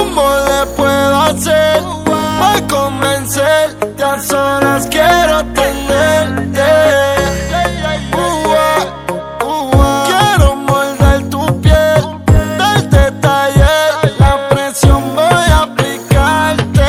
¿Cómo le puedo hacer para convencerte? A solas quiero tenerte. Quiero morder tu piel, darte taller, la presión voy a aplicarte.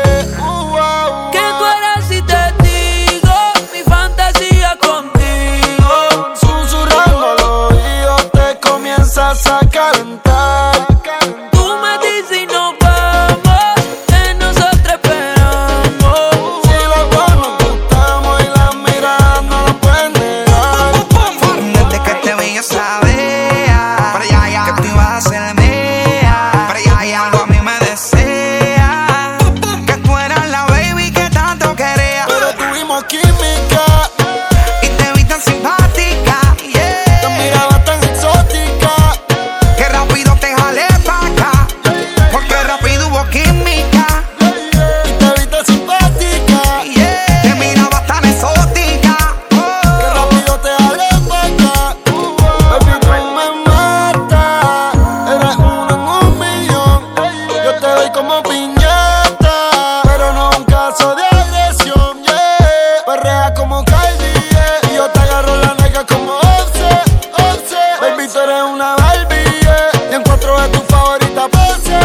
¿Qué tú harás si te digo mi fantasía contigo? Susurrando al oído te comienzas a calentar. Tú me dices y nos vamos, que nosotros esperamos. Si los dos nos gustamos y las miradas no lo pueden negar. Desde que te vi yo sabía que tú ibas a ser mía. Cuando a mí me desea que tú eras la baby que tanto quería. Pero tuvimos química Y te vi tan simpática, te miraba tan exótica. que rápido te jalé pa' acá, porque rápido hubo química. Y te vi tan simpática Te miraba tan exótica, que rápido te jalé pa' acá. Baby, tú me matas, eres uno en un millón. Yo te doy como piñata, pero no un caso de agresión, Perrea como Kylie, y yo te agarro la nalga como Offset. Baby, tú eres una Barbie, y en 4 de tu favorita pose.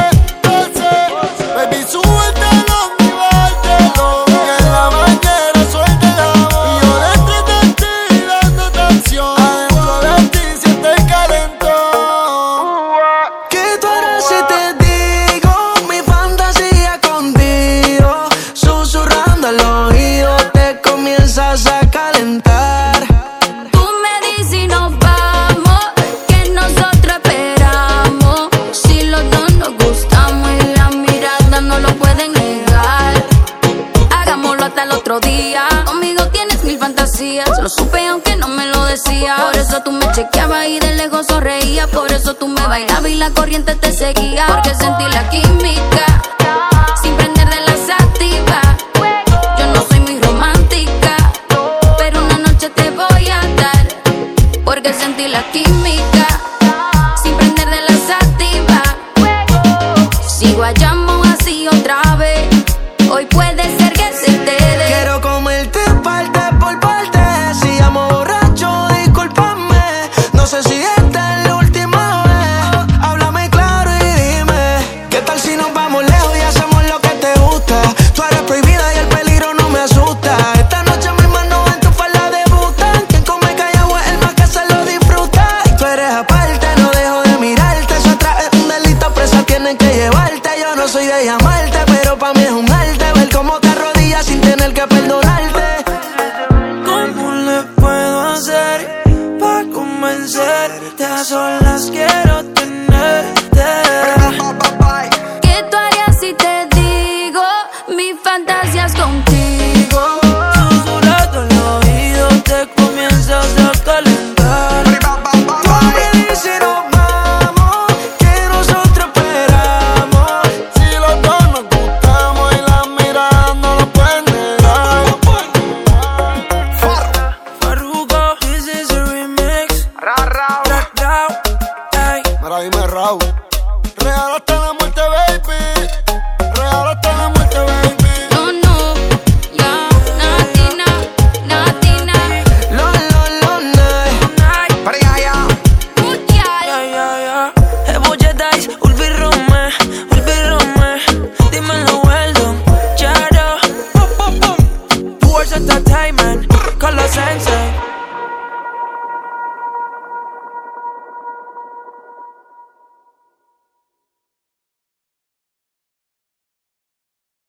Baby, súbetelo y bártelo, y en la bañera suéltela. Y yo dentro de ti dándote acción, adentro de ti siente el calentón. ¿Qué tú harás si te digo mi fantasía contigo? Susurrando al oído te comienzas a calentar. Tú me dices y nos vamos, que nosotros esperamos. Si los dos nos gustamos y las miradas no lo pueden negar. Hagámoslo hasta el otro día. Conmigo tienes mil fantasías, lo supe aunque no me lo decías. Por eso tú me chequeabas y de lejos sonreías. Por eso tú me bailabas y la corriente te seguía. Porque sentí la química sin prender de la sativa. Yo no soy muy romántica, pero una noche te voy a dar. Porque sentí la química sin prender de la sativa. Si guayamos así otra vez, hoy puede ser que se te dé. Quiero comerte parte por parte. Si llamo borracho, discúlpame. No sé si esta es la última vez. Háblame claro y dime, ¿qué tal si nos vamos lejos y hacemos lo que te gusta? Tú eres prohibida y el peligro no me asusta. Esta noche mis manos en tu falda debutan. Quien come callado es el más que se lo disfruta. Y tú eres aparte, no dejo de mirarte. Eso atrás es un delito, presa tienen que llevarte. Yo no soy de llamar